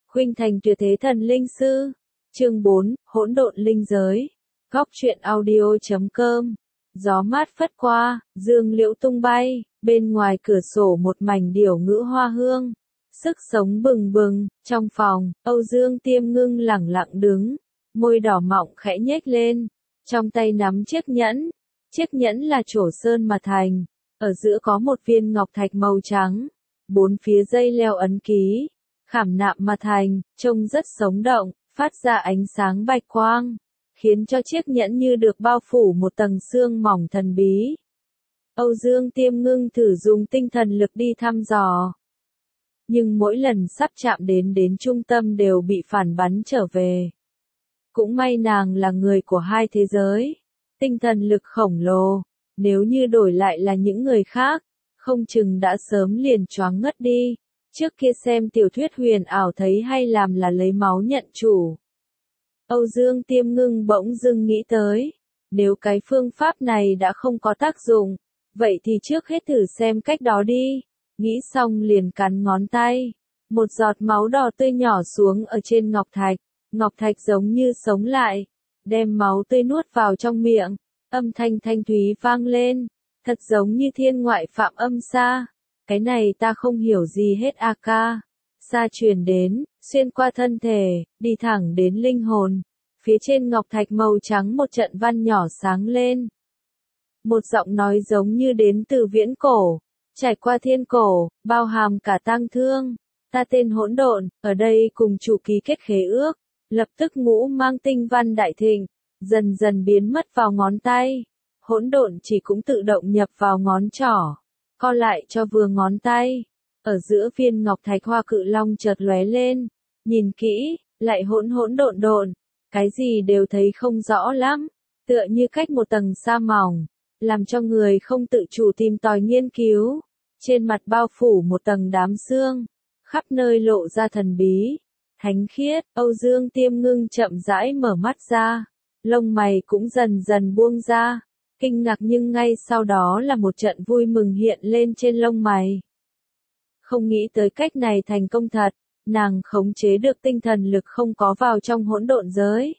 Khuynh Thành tuyệt thế thần linh sư. Chương 4, hỗn độn linh giới. Góc truyện audio.com. Gió mát phất qua, dương liễu tung bay, bên ngoài cửa sổ một mảnh điểu ngữ hoa hương. Sức sống bừng bừng, trong phòng, Âu Dương Tiêm Ngưng lẳng lặng đứng, môi đỏ mọng khẽ nhếch lên, trong tay nắm chiếc nhẫn. Chiếc nhẫn là trổ sơn mà thành, ở giữa có một viên ngọc thạch màu trắng, bốn phía dây leo ấn ký, khảm nạm mà thành, trông rất sống động, phát ra ánh sáng bạch quang, khiến cho chiếc nhẫn như được bao phủ một tầng sương mỏng thần bí. Âu Dương Tiêm Ngưng thử dùng tinh thần lực đi thăm dò, nhưng mỗi lần sắp chạm đến trung tâm đều bị phản bắn trở về. Cũng may nàng là người của hai thế giới, tinh thần lực khổng lồ, nếu như đổi lại là những người khác, không chừng đã sớm liền choáng ngất đi. Trước kia xem tiểu thuyết huyền ảo thấy hay làm là lấy máu nhận chủ. Âu Dương Tiêm Ngưng bỗng dưng nghĩ tới, nếu cái phương pháp này đã không có tác dụng, vậy thì trước hết thử xem cách đó đi. Nghĩ xong liền cắn ngón tay, một giọt máu đỏ tươi nhỏ xuống ở trên ngọc thạch giống như sống lại, đem máu tươi nuốt vào trong miệng, âm thanh thanh thúy vang lên, thật giống như thiên ngoại phạm âm xa. Cái này ta không hiểu gì hết a ca. Xa truyền đến, xuyên qua thân thể, đi thẳng đến linh hồn. Phía trên ngọc thạch màu trắng một trận văn nhỏ sáng lên. Một giọng nói giống như đến từ viễn cổ, trải qua thiên cổ, bao hàm cả tang thương. Ta tên Hỗn Độn, ở đây cùng chủ ký kết khế ước. Lập tức ngũ mang tinh văn đại thịnh, dần dần biến mất vào ngón tay. Hỗn độn chỉ cũng tự động nhập vào ngón trỏ, co lại cho vừa ngón tay. Ở giữa viên ngọc thạch hoa cự long chợt lóe lên, nhìn kỹ, lại hỗn hỗn độn độn, cái gì đều thấy không rõ lắm, tựa như cách một tầng sa mỏng, làm cho người không tự chủ tìm tòi nghiên cứu. Trên mặt bao phủ một tầng đám sương, khắp nơi lộ ra thần bí, thánh khiết. Âu Dương Tiêm Ngưng chậm rãi mở mắt ra, lông mày cũng dần dần buông ra. Kinh ngạc nhưng ngay sau đó là một trận vui mừng hiện lên trên lông mày. Không nghĩ tới cách này thành công thật, nàng khống chế được tinh thần lực không có vào trong hỗn độn giới.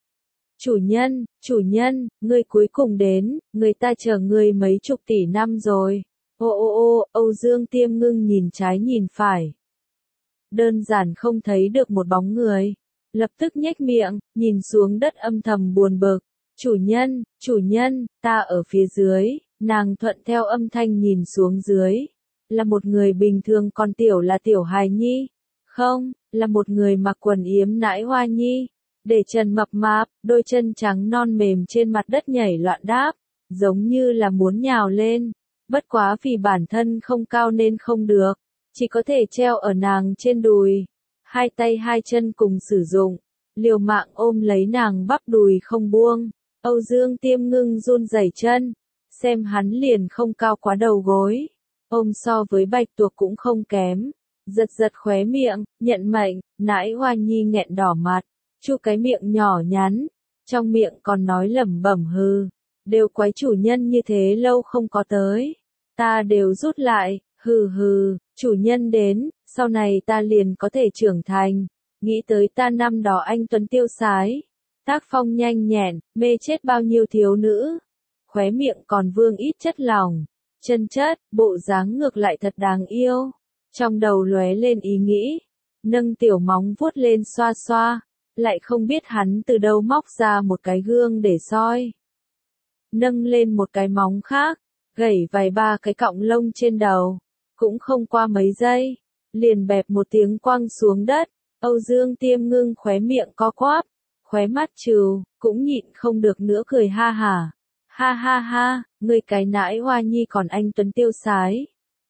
Chủ nhân, ngươi cuối cùng đến, người ta chờ ngươi mấy chục tỷ năm rồi. Âu Dương Tiêm Ngưng nhìn trái nhìn phải. Đơn giản không thấy được một bóng người. Lập tức nhếch miệng, nhìn xuống đất âm thầm buồn bực. Chủ nhân, ta ở phía dưới. Nàng thuận theo âm thanh nhìn xuống dưới. Là một người bình thường, còn tiểu là tiểu hài nhi. Không, là một người mặc quần yếm nãi hoa nhi. Để trần mập mạp, đôi chân trắng non mềm trên mặt đất nhảy loạn đáp. Giống như là muốn nhào lên. Bất quá vì bản thân không cao nên không được. Chỉ có thể treo ở nàng trên đùi. Hai tay hai chân cùng sử dụng. Liều mạng ôm lấy nàng bắp đùi không buông. Âu Dương Tiêm Ngưng run rẩy chân, xem hắn liền không cao quá đầu gối, ôm so với bạch tuộc cũng không kém, giật khóe miệng, nhận mệnh. Nãi hoa nhi nghẹn đỏ mặt, chu cái miệng nhỏ nhắn, trong miệng còn nói lẩm bẩm hừ, đều quái chủ nhân như thế lâu không có tới, ta đều rút lại, hừ, chủ nhân đến, sau này ta liền có thể trưởng thành, nghĩ tới ta năm đó anh tuấn tiêu sái. Tác phong nhanh nhẹn, mê chết bao nhiêu thiếu nữ. Khóe miệng còn vương ít chất lỏng, chân chất, bộ dáng ngược lại thật đáng yêu. Trong đầu lóe lên ý nghĩ, nâng tiểu móng vuốt lên xoa xoa, lại không biết hắn từ đâu móc ra một cái gương để soi. Nâng lên một cái móng khác, gẩy vài ba cái cọng lông trên đầu, cũng không qua mấy giây, liền bẹp một tiếng quăng xuống đất. Âu Dương Tiêm Ngưng khóe miệng co quắp, khóe mắt trừ, cũng nhịn không được nữa cười ha hả. Ha, ngươi cái nãi hoa nhi còn anh tuấn tiêu sái.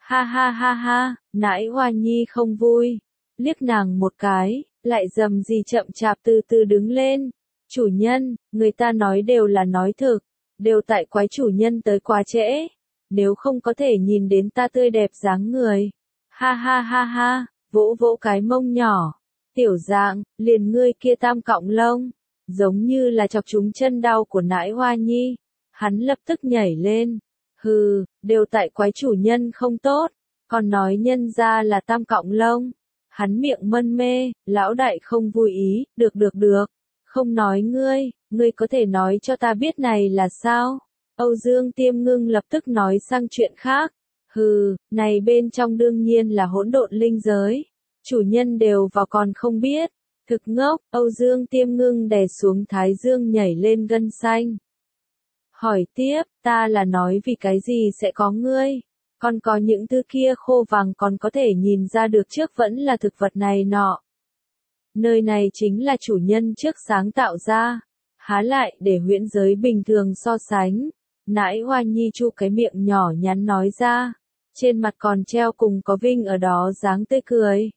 Ha, nãi hoa nhi không vui. Liếc nàng một cái, lại dầm gì chậm chạp từ từ đứng lên. Chủ nhân, người ta nói đều là nói thực, đều tại quái chủ nhân tới quá trễ. Nếu không có thể nhìn đến ta tươi đẹp dáng người. Ha, vỗ vỗ cái mông nhỏ. Tiểu dạng, liền ngươi kia tam cọng lông, giống như là chọc trúng chân đau của nãi hoa nhi. Hắn lập tức nhảy lên. Hừ, đều tại quái chủ nhân không tốt, còn nói nhân ra là tam cọng lông. Hắn miệng mân mê, lão đại không vui ý, được, không nói ngươi có thể nói cho ta biết này là sao? Âu Dương Tiêm Ngưng lập tức nói sang chuyện khác. Hừ, này bên trong đương nhiên là hỗn độn linh giới. Chủ nhân đều vào còn không biết. Thực ngốc, Âu Dương Tiêm Ngưng đè xuống thái dương nhảy lên gân xanh. Hỏi tiếp, ta là nói vì cái gì sẽ có ngươi? Còn có những thứ kia khô vàng còn có thể nhìn ra được trước vẫn là thực vật này nọ. Nơi này chính là chủ nhân trước sáng tạo ra. Há lại để huyễn giới bình thường so sánh. Nãi Hoa Nhi chu cái miệng nhỏ nhắn nói ra. Trên mặt còn treo cùng có vinh ở đó dáng tươi cười.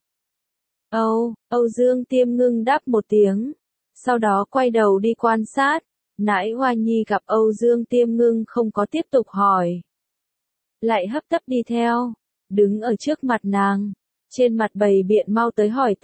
Âu Dương Tiêm Ngưng đáp một tiếng. Sau đó quay đầu đi quan sát. Nãi Hoa Nhi gặp Âu Dương Tiêm Ngưng không có tiếp tục hỏi. Lại hấp tấp đi theo. Đứng ở trước mặt nàng. Trên mặt bày biện mau tới hỏi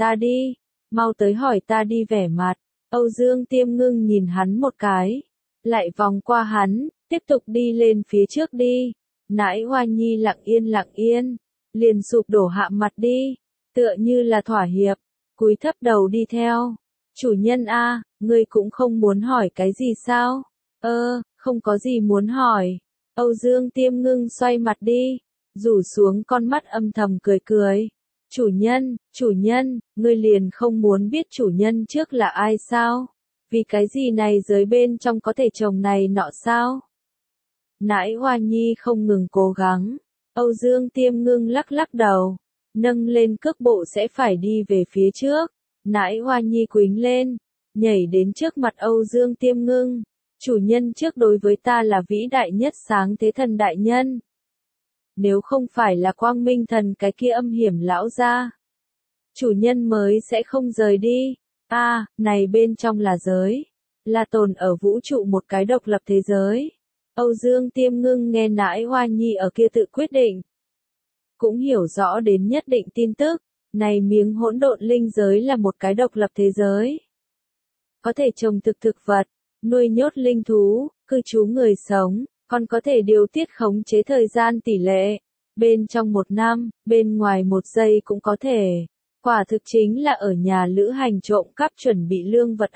ta đi vẻ mặt. Âu Dương Tiêm Ngưng nhìn hắn một cái. Lại vòng qua hắn, tiếp tục đi lên phía trước đi. Nãi Hoa Nhi lặng yên. Liền sụp đổ hạ mặt đi. Tựa như là thỏa hiệp. Cúi thấp đầu đi theo. Chủ nhân a, ngươi cũng không muốn hỏi cái gì sao? Không có gì muốn hỏi. Âu Dương Tiêm Ngưng xoay mặt đi. Rủ xuống con mắt âm thầm cười. Chủ nhân, ngươi liền không muốn biết chủ nhân trước là ai sao? Vì cái gì này giới bên trong có thể trồng này nọ sao? Nãi Hoa Nhi không ngừng cố gắng. Âu Dương Tiêm Ngưng lắc đầu. Nâng lên cước bộ sẽ phải đi về phía trước. Nãi Hoa Nhi quýnh lên. Nhảy đến trước mặt Âu Dương Tiêm Ngưng. Chủ nhân trước đối với ta là vĩ đại nhất sáng thế thần đại nhân. Nếu không phải là quang minh thần cái kia âm hiểm lão gia, chủ nhân mới sẽ không rời đi. Này bên trong là giới. Là tồn ở vũ trụ một cái độc lập thế giới. Âu Dương Tiêm Ngưng nghe Nãi Hoa Nhi ở kia tự quyết định. Cũng hiểu rõ đến nhất định tin tức. Này miếng hỗn độn linh giới là một cái độc lập thế giới. Có thể trồng thực vật, nuôi nhốt linh thú, cư trú người sống, còn có thể điều tiết khống chế thời gian tỷ lệ. Bên trong 1 năm, bên ngoài 1 giây cũng có thể. Quả thực chính là ở nhà lữ hành trộm cắp chuẩn bị lương vật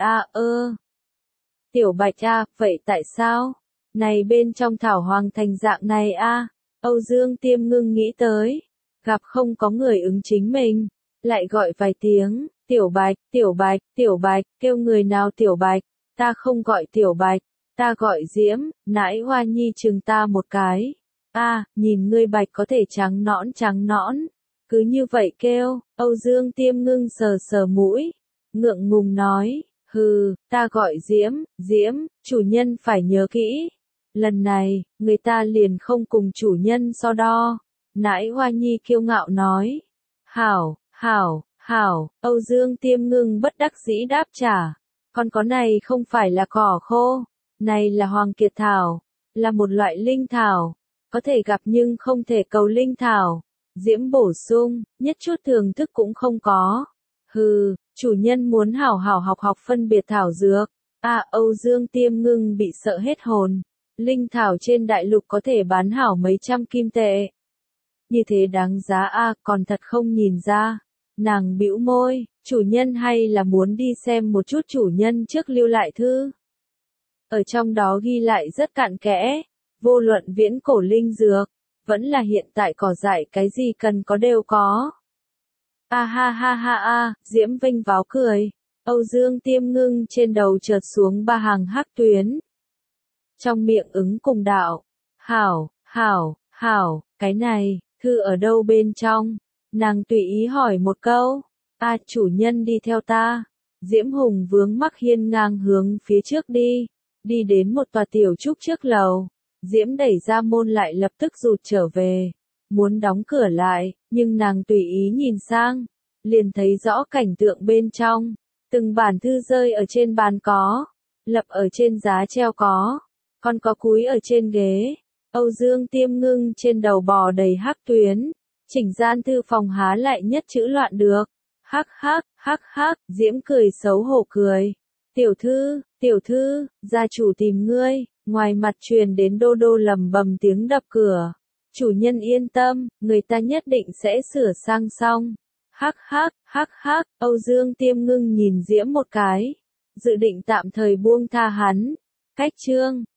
Tiểu Bạch vậy tại sao? Này bên trong thảo hoàng thành dạng này Âu Dương Tiêm Ngưng nghĩ tới. Gặp không có người ứng chính mình. Lại gọi vài tiếng, Tiểu Bạch, kêu người nào Tiểu Bạch, ta không gọi Tiểu Bạch, ta gọi Diễm. Nãi Hoa Nhi chừng ta một cái. Nhìn ngươi Bạch có thể trắng nõn. Cứ như vậy kêu. Âu Dương Tiêm Ngưng sờ mũi. Ngượng ngùng nói, ta gọi Diễm, chủ nhân phải nhớ kỹ. Lần này, người ta liền không cùng chủ nhân so đo. Nãi Hoa Nhi kiêu ngạo nói. Hảo, Âu Dương Tiêm Ngưng bất đắc dĩ đáp trả. Còn có này không phải là cỏ khô. Này là hoàng kiệt thảo. Là một loại linh thảo. Có thể gặp nhưng không thể cầu linh thảo. Diễm bổ sung, nhất chút thưởng thức cũng không có. Chủ nhân muốn hảo học phân biệt thảo dược. Âu Dương Tiêm Ngưng bị sợ hết hồn. Linh thảo trên đại lục có thể bán hảo mấy trăm kim tệ. Như thế đáng giá còn thật không nhìn ra. Nàng bĩu môi, chủ nhân hay là muốn đi xem một chút chủ nhân trước lưu lại thư. Ở trong đó ghi lại rất cặn kẽ, vô luận viễn cổ linh dược, vẫn là hiện tại cỏ dại cái gì cần có đều có. Diễm vênh váo cười. Âu Dương Tiêm Ngưng trên đầu chợt xuống 3 hàng hắc tuyến. Trong miệng ứng cùng đạo. Hảo, cái này, thư ở đâu bên trong? Nàng tùy ý hỏi một câu. Chủ nhân đi theo ta. Diễm Hùng vướng mắc hiên ngang hướng phía trước đi. Đi đến một tòa tiểu trúc trước lầu. Diễm đẩy ra môn lại lập tức rụt trở về. Muốn đóng cửa lại, nhưng nàng tùy ý nhìn sang. Liền thấy rõ cảnh tượng bên trong. Từng bản thư rơi ở trên bàn có. Lập ở trên giá treo có. Còn có cúi ở trên ghế. Âu Dương Tiêm Ngưng trên đầu bò đầy hắc tuyến. Chỉnh gian thư phòng há lại nhất chữ loạn được. Hắc, Diễm cười xấu hổ cười. Tiểu thư, gia chủ tìm ngươi. Ngoài mặt truyền đến đô đô lầm bầm tiếng đập cửa. Chủ nhân yên tâm, người ta nhất định sẽ sửa sang xong. Hắc hắc, Âu Dương Tiêm ngưng nhìn Diễm một cái, dự định tạm thời buông tha hắn. Cách chương